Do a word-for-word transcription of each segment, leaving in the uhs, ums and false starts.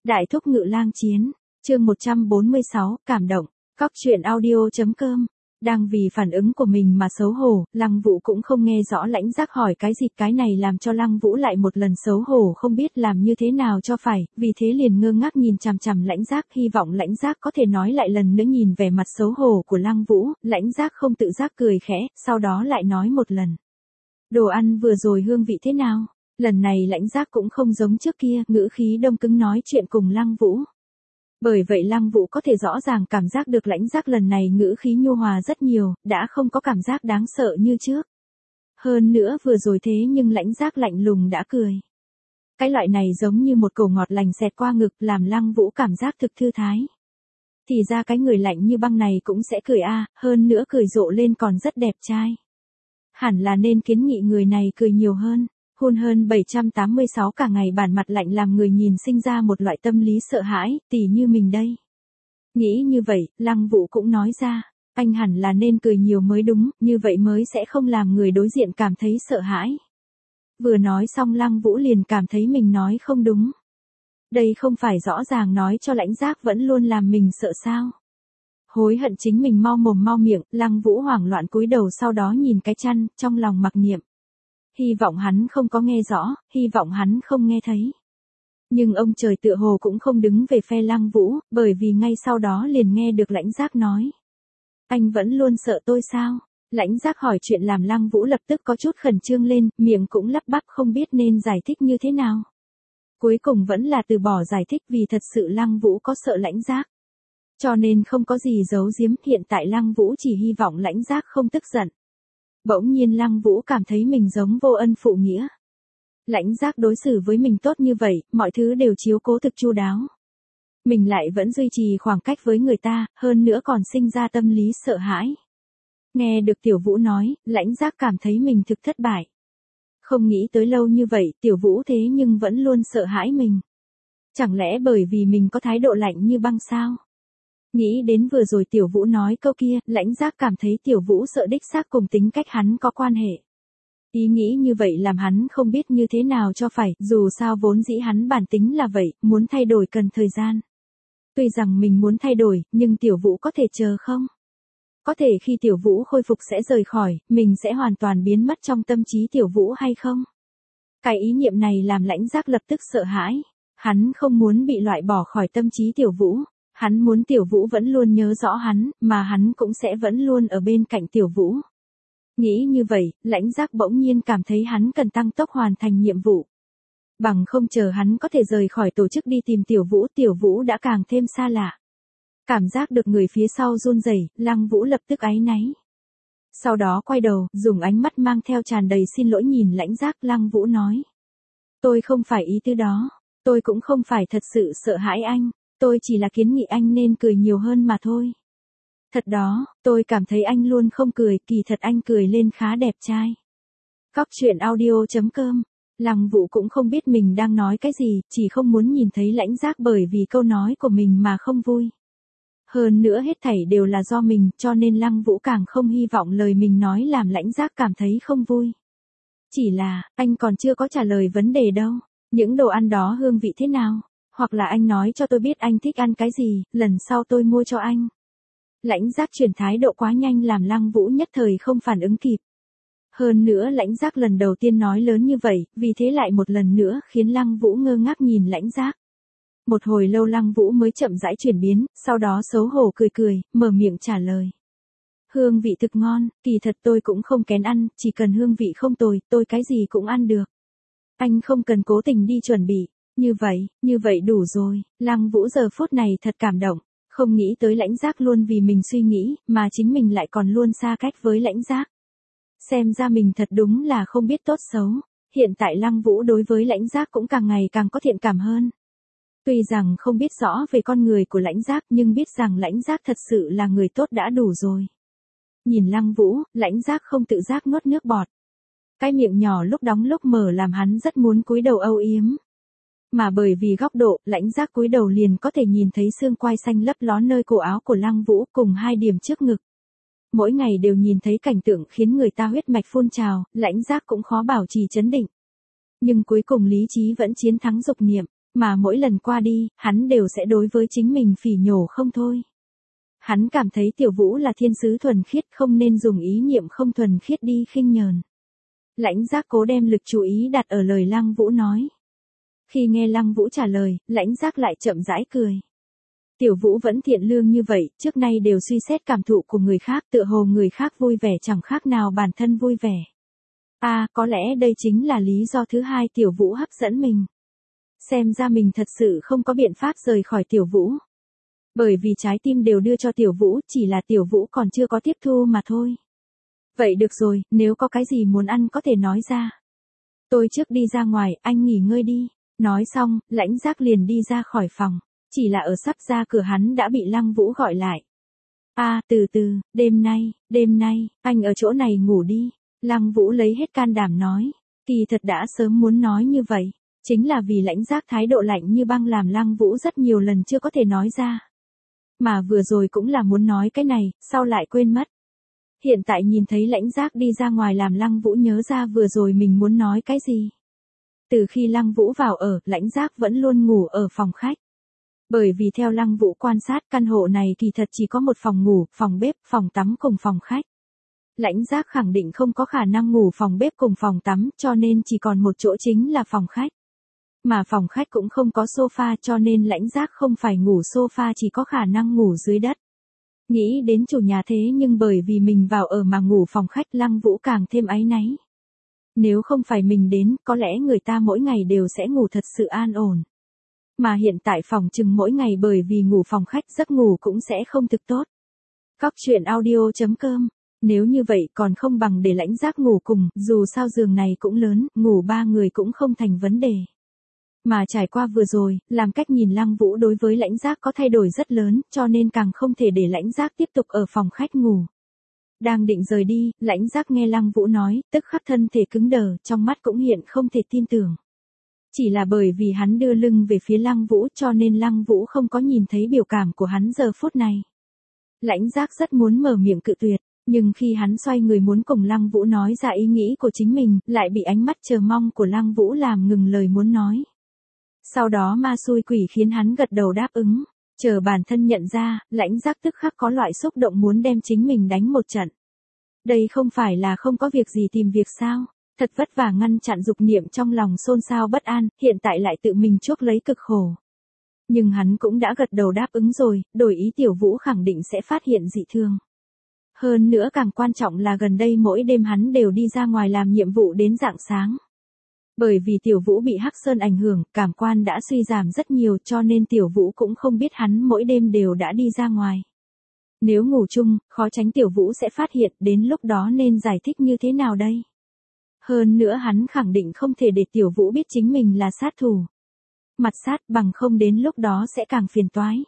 Đại thúc ngự lang chiến, chương một trăm bốn mươi sáu, cảm động, cóc truyện audio chấm com. Đang vì phản ứng của mình mà xấu hổ, Lăng Vũ cũng không nghe rõ Lãnh Giác hỏi cái gì, cái này làm cho Lăng Vũ lại một lần xấu hổ không biết làm như thế nào cho phải, vì thế liền ngơ ngác nhìn chằm chằm Lãnh Giác, hy vọng Lãnh Giác có thể nói lại lần nữa. Nhìn vẻ mặt xấu hổ của Lăng Vũ, Lãnh Giác không tự giác cười khẽ, sau đó lại nói một lần. Đồ ăn vừa rồi hương vị thế nào? Lần này Lãnh Giác cũng không giống trước kia, ngữ khí đông cứng nói chuyện cùng Lăng Vũ. Bởi vậy Lăng Vũ có thể rõ ràng cảm giác được Lãnh Giác lần này ngữ khí nhu hòa rất nhiều, đã không có cảm giác đáng sợ như trước. Hơn nữa vừa rồi thế nhưng Lãnh Giác lạnh lùng đã cười. Cái loại này giống như một cổ ngọt lành xẹt qua ngực, làm Lăng Vũ cảm giác thực thư thái. Thì ra cái người lạnh như băng này cũng sẽ cười a, à, hơn nữa cười rộ lên còn rất đẹp trai. Hẳn là nên kiến nghị người này cười nhiều hơn. Hun hơn bảy trăm tám mươi sáu cả ngày bản mặt lạnh làm người nhìn sinh ra một loại tâm lý sợ hãi, tỉ như mình đây. Nghĩ như vậy, Lăng Vũ cũng nói ra, anh hẳn là nên cười nhiều mới đúng, như vậy mới sẽ không làm người đối diện cảm thấy sợ hãi. Vừa nói xong Lăng Vũ liền cảm thấy mình nói không đúng. Đây không phải rõ ràng nói cho Lãnh Giác vẫn luôn làm mình sợ sao. Hối hận chính mình mau mồm mau miệng, Lăng Vũ hoảng loạn cúi đầu sau đó nhìn cái chăn, trong lòng mặc niệm. Hy vọng hắn không có nghe rõ, hy vọng hắn không nghe thấy. Nhưng ông trời tựa hồ cũng không đứng về phe Lăng Vũ, bởi vì ngay sau đó liền nghe được Lãnh Giác nói. Anh vẫn luôn sợ tôi sao? Lãnh Giác hỏi chuyện làm Lăng Vũ lập tức có chút khẩn trương lên, miệng cũng lắp bắp không biết nên giải thích như thế nào. Cuối cùng vẫn là từ bỏ giải thích vì thật sự Lăng Vũ có sợ Lãnh Giác. Cho nên không có gì giấu giếm, hiện tại Lăng Vũ chỉ hy vọng Lãnh Giác không tức giận. Bỗng nhiên Lăng Vũ cảm thấy mình giống vô ân phụ nghĩa. Lãnh Giác đối xử với mình tốt như vậy, mọi thứ đều chiếu cố thực chu đáo. Mình lại vẫn duy trì khoảng cách với người ta, hơn nữa còn sinh ra tâm lý sợ hãi. Nghe được Tiểu Vũ nói, Lãnh Giác cảm thấy mình thực thất bại. Không nghĩ tới lâu như vậy, Tiểu Vũ thế nhưng vẫn luôn sợ hãi mình. Chẳng lẽ bởi vì mình có thái độ lạnh như băng sao? Nghĩ đến vừa rồi Tiểu Vũ nói câu kia, Lãnh Giác cảm thấy Tiểu Vũ sợ đích xác cùng tính cách hắn có quan hệ. Ý nghĩ như vậy làm hắn không biết như thế nào cho phải, dù sao vốn dĩ hắn bản tính là vậy, muốn thay đổi cần thời gian. Tuy rằng mình muốn thay đổi, nhưng Tiểu Vũ có thể chờ không? Có thể khi Tiểu Vũ khôi phục sẽ rời khỏi, mình sẽ hoàn toàn biến mất trong tâm trí Tiểu Vũ hay không? Cái ý niệm này làm Lãnh Giác lập tức sợ hãi. Hắn không muốn bị loại bỏ khỏi tâm trí Tiểu Vũ. Hắn muốn Tiểu Vũ vẫn luôn nhớ rõ hắn, mà hắn cũng sẽ vẫn luôn ở bên cạnh Tiểu Vũ. Nghĩ như vậy, Lãnh Giác bỗng nhiên cảm thấy hắn cần tăng tốc hoàn thành nhiệm vụ. Bằng không chờ hắn có thể rời khỏi tổ chức đi tìm Tiểu Vũ, Tiểu Vũ đã càng thêm xa lạ. Cảm giác được người phía sau run rẩy, Lăng Vũ lập tức áy náy. Sau đó quay đầu, dùng ánh mắt mang theo tràn đầy xin lỗi nhìn Lãnh Giác. Lăng Vũ nói. Tôi không phải ý tứ đó, tôi cũng không phải thật sự sợ hãi anh. Tôi chỉ là kiến nghị anh nên cười nhiều hơn mà thôi. Thật đó, tôi cảm thấy anh luôn không cười, kỳ thật anh cười lên khá đẹp trai. Cóc truyện audio chấm com. Lăng Vũ cũng không biết mình đang nói cái gì, chỉ không muốn nhìn thấy Lãnh Giác bởi vì câu nói của mình mà không vui. Hơn nữa hết thảy đều là do mình, cho nên Lăng Vũ càng không hy vọng lời mình nói làm Lãnh Giác cảm thấy không vui. Chỉ là, anh còn chưa có trả lời vấn đề đâu. Những đồ ăn đó hương vị thế nào? Hoặc là anh nói cho tôi biết anh thích ăn cái gì, lần sau tôi mua cho anh. Lãnh Giác chuyển thái độ quá nhanh làm Lăng Vũ nhất thời không phản ứng kịp. Hơn nữa Lãnh Giác lần đầu tiên nói lớn như vậy, vì thế lại một lần nữa khiến Lăng Vũ ngơ ngác nhìn Lãnh Giác. Một hồi lâu Lăng Vũ mới chậm rãi chuyển biến, sau đó xấu hổ cười cười, mở miệng trả lời. Hương vị thực ngon, kỳ thật tôi cũng không kén ăn, chỉ cần hương vị không tồi, tôi cái gì cũng ăn được. Anh không cần cố tình đi chuẩn bị. Như vậy, như vậy đủ rồi. Lăng Vũ giờ phút này thật cảm động. Không nghĩ tới Lãnh Giác luôn vì mình suy nghĩ, mà chính mình lại còn luôn xa cách với Lãnh Giác. Xem ra mình thật đúng là không biết tốt xấu. Hiện tại Lăng Vũ đối với Lãnh Giác cũng càng ngày càng có thiện cảm hơn. Tuy rằng không biết rõ về con người của Lãnh Giác nhưng biết rằng Lãnh Giác thật sự là người tốt đã đủ rồi. Nhìn Lăng Vũ, Lãnh Giác không tự giác nuốt nước bọt. Cái miệng nhỏ lúc đóng lúc mở làm hắn rất muốn cúi đầu âu yếm. Mà bởi vì góc độ, Lãnh Giác cúi đầu liền có thể nhìn thấy xương quai xanh lấp ló nơi cổ áo của Lăng Vũ cùng hai điểm trước ngực. Mỗi ngày đều nhìn thấy cảnh tượng khiến người ta huyết mạch phun trào, Lãnh Giác cũng khó bảo trì trấn định. Nhưng cuối cùng lý trí vẫn chiến thắng dục niệm. Mà mỗi lần qua đi, hắn đều sẽ đối với chính mình phỉ nhổ không thôi. Hắn cảm thấy Tiểu Vũ là thiên sứ thuần khiết, không nên dùng ý niệm không thuần khiết đi khinh nhờn. Lãnh Giác cố đem lực chú ý đặt ở lời Lăng Vũ nói. Khi nghe Lăng Vũ trả lời, Lãnh Giác lại chậm rãi cười. Tiểu Vũ vẫn thiện lương như vậy, trước nay đều suy xét cảm thụ của người khác, tựa hồ người khác vui vẻ chẳng khác nào bản thân vui vẻ. À, có lẽ đây chính là lý do thứ hai Tiểu Vũ hấp dẫn mình. Xem ra mình thật sự không có biện pháp rời khỏi Tiểu Vũ. Bởi vì trái tim đều đưa cho Tiểu Vũ, chỉ là Tiểu Vũ còn chưa có tiếp thu mà thôi. Vậy được rồi, nếu có cái gì muốn ăn có thể nói ra. Tôi trước đi ra ngoài, anh nghỉ ngơi đi. Nói xong, Lãnh Giác liền đi ra khỏi phòng. Chỉ là ở sắp ra cửa hắn đã bị Lăng Vũ gọi lại. À, từ từ, đêm nay, đêm nay, anh ở chỗ này ngủ đi. Lăng Vũ lấy hết can đảm nói. Kỳ thật đã sớm muốn nói như vậy. Chính là vì Lãnh Giác thái độ lạnh như băng làm Lăng Vũ rất nhiều lần chưa có thể nói ra. Mà vừa rồi cũng là muốn nói cái này, sau lại quên mất. Hiện tại nhìn thấy Lãnh Giác đi ra ngoài làm Lăng Vũ nhớ ra vừa rồi mình muốn nói cái gì. Từ khi Lăng Vũ vào ở, Lãnh Giác vẫn luôn ngủ ở phòng khách. Bởi vì theo Lăng Vũ quan sát, căn hộ này kỳ thật chỉ có một phòng ngủ, phòng bếp, phòng tắm cùng phòng khách. Lãnh Giác khẳng định không có khả năng ngủ phòng bếp cùng phòng tắm, cho nên chỉ còn một chỗ chính là phòng khách. Mà phòng khách cũng không có sofa cho nên Lãnh Giác không phải ngủ sofa, chỉ có khả năng ngủ dưới đất. Nghĩ đến chủ nhà thế nhưng bởi vì mình vào ở mà ngủ phòng khách, Lăng Vũ càng thêm áy náy. Nếu không phải mình đến, có lẽ người ta mỗi ngày đều sẽ ngủ thật sự an ổn. Mà hiện tại phòng chừng mỗi ngày bởi vì ngủ phòng khách giấc ngủ cũng sẽ không thực tốt. Cóc truyện audio chấm com. Nếu như vậy còn không bằng để Lãnh Giác ngủ cùng, dù sao giường này cũng lớn, ngủ ba người cũng không thành vấn đề. Mà trải qua vừa rồi, làm cách nhìn Lăng Vũ đối với Lãnh Giác có thay đổi rất lớn, cho nên càng không thể để Lãnh Giác tiếp tục ở phòng khách ngủ. Đang định rời đi, Lãnh Giác nghe Lăng Vũ nói, tức khắc thân thể cứng đờ, trong mắt cũng hiện không thể tin tưởng. Chỉ là bởi vì hắn đưa lưng về phía Lăng Vũ cho nên Lăng Vũ không có nhìn thấy biểu cảm của hắn giờ phút này. Lãnh Giác rất muốn mở miệng cự tuyệt, nhưng khi hắn xoay người muốn cùng Lăng Vũ nói ra ý nghĩ của chính mình, lại bị ánh mắt chờ mong của Lăng Vũ làm ngừng lời muốn nói. Sau đó ma xui quỷ khiến hắn gật đầu đáp ứng, chờ bản thân nhận ra, Lãnh Giác tức khắc có loại xúc động muốn đem chính mình đánh một trận. Đây không phải là không có việc gì tìm việc sao? Thật vất vả ngăn chặn dục niệm trong lòng xôn xao bất an, hiện tại lại tự mình chuốc lấy cực khổ. Nhưng hắn cũng đã gật đầu đáp ứng rồi, đổi ý Tiểu Vũ khẳng định sẽ phát hiện dị thường. Hơn nữa càng quan trọng là gần đây mỗi đêm hắn đều đi ra ngoài làm nhiệm vụ đến rạng sáng. Bởi vì Tiểu Vũ bị Hắc Sơn ảnh hưởng, cảm quan đã suy giảm rất nhiều cho nên Tiểu Vũ cũng không biết hắn mỗi đêm đều đã đi ra ngoài. Nếu ngủ chung, khó tránh Tiểu Vũ sẽ phát hiện, đến lúc đó nên giải thích như thế nào đây? Hơn nữa hắn khẳng định không thể để Tiểu Vũ biết chính mình là sát thủ. Mặt sát bằng không đến lúc đó sẽ càng phiền toái.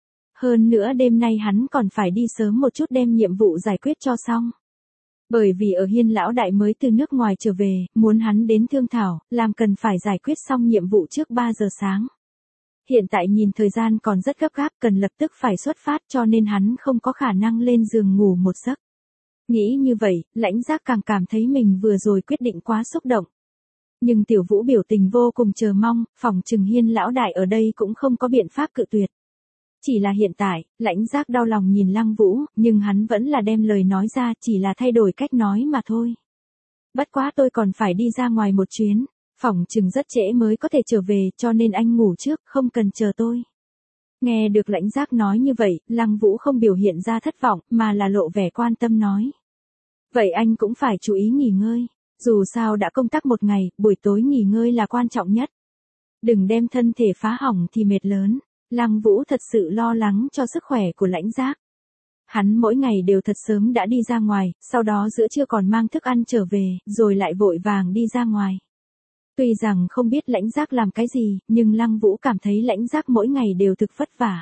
Hơn nữa đêm nay hắn còn phải đi sớm một chút đem nhiệm vụ giải quyết cho xong. Bởi vì ở Hiên lão đại mới từ nước ngoài trở về, muốn hắn đến thương thảo, làm cần phải giải quyết xong nhiệm vụ trước ba giờ sáng. Hiện tại nhìn thời gian còn rất gấp gáp, cần lập tức phải xuất phát cho nên hắn không có khả năng lên giường ngủ một giấc. Nghĩ như vậy, Lãnh Giác càng cảm thấy mình vừa rồi quyết định quá xúc động. Nhưng Tiểu Vũ biểu tình vô cùng chờ mong, phòng trừng Hiên lão đại ở đây cũng không có biện pháp cự tuyệt. Chỉ là hiện tại, Lãnh Giác đau lòng nhìn Lăng Vũ, nhưng hắn vẫn là đem lời nói ra, chỉ là thay đổi cách nói mà thôi. Bất quá tôi còn phải đi ra ngoài một chuyến, phòng trừng rất trễ mới có thể trở về cho nên anh ngủ trước, không cần chờ tôi. Nghe được Lãnh Giác nói như vậy, Lăng Vũ không biểu hiện ra thất vọng, mà là lộ vẻ quan tâm nói. Vậy anh cũng phải chú ý nghỉ ngơi, dù sao đã công tác một ngày, buổi tối nghỉ ngơi là quan trọng nhất. Đừng đem thân thể phá hỏng thì mệt lớn. Lăng Vũ thật sự lo lắng cho sức khỏe của Lãnh Giác. Hắn mỗi ngày đều thật sớm đã đi ra ngoài, sau đó giữa trưa còn mang thức ăn trở về, rồi lại vội vàng đi ra ngoài. Tuy rằng không biết Lãnh Giác làm cái gì, nhưng Lăng Vũ cảm thấy Lãnh Giác mỗi ngày đều thực vất vả.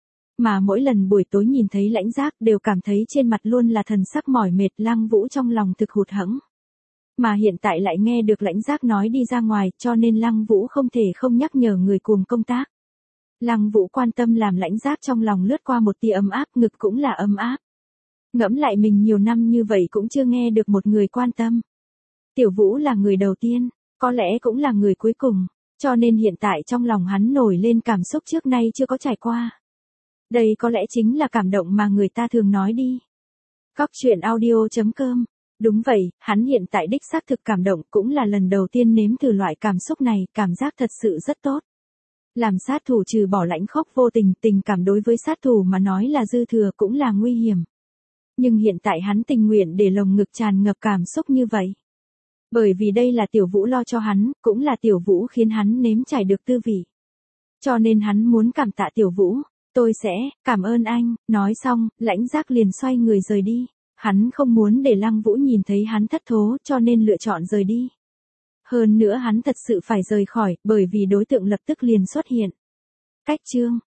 Mà mỗi lần buổi tối nhìn thấy Lãnh Giác đều cảm thấy trên mặt luôn là thần sắc mỏi mệt, Lăng Vũ trong lòng thực hụt hẫng. Mà hiện tại lại nghe được Lãnh Giác nói đi ra ngoài cho nên Lăng Vũ không thể không nhắc nhở người cùng công tác. Lăng Vũ quan tâm làm Lãnh Giác trong lòng lướt qua một tia ấm áp, ngực cũng là ấm áp. Ngẫm lại mình nhiều năm như vậy cũng chưa nghe được một người quan tâm. Tiểu Vũ là người đầu tiên, có lẽ cũng là người cuối cùng, Cho nên hiện tại trong lòng hắn nổi lên cảm xúc trước nay chưa có trải qua. Đây có lẽ chính là cảm động mà người ta thường nói đi. Cóc truyện audio chấm com. Đúng vậy, hắn hiện tại đích xác thực cảm động, cũng là lần đầu tiên nếm thử loại cảm xúc này, cảm giác thật sự rất tốt. Làm sát thủ trừ bỏ lãnh khốc vô tình, tình cảm đối với sát thủ mà nói là dư thừa cũng là nguy hiểm. Nhưng hiện tại hắn tình nguyện để lồng ngực tràn ngập cảm xúc như vậy. Bởi vì đây là Tiểu Vũ lo cho hắn, cũng là Tiểu Vũ khiến hắn nếm trải được tư vị. Cho nên hắn muốn cảm tạ Tiểu Vũ. Tôi sẽ, cảm ơn anh, nói xong, Lãnh Giác liền xoay người rời đi. Hắn không muốn để Lăng Vũ nhìn thấy hắn thất thố, cho nên lựa chọn rời đi. Hơn nữa hắn thật sự phải rời khỏi, bởi vì đối tượng lập tức liền xuất hiện. Cách chương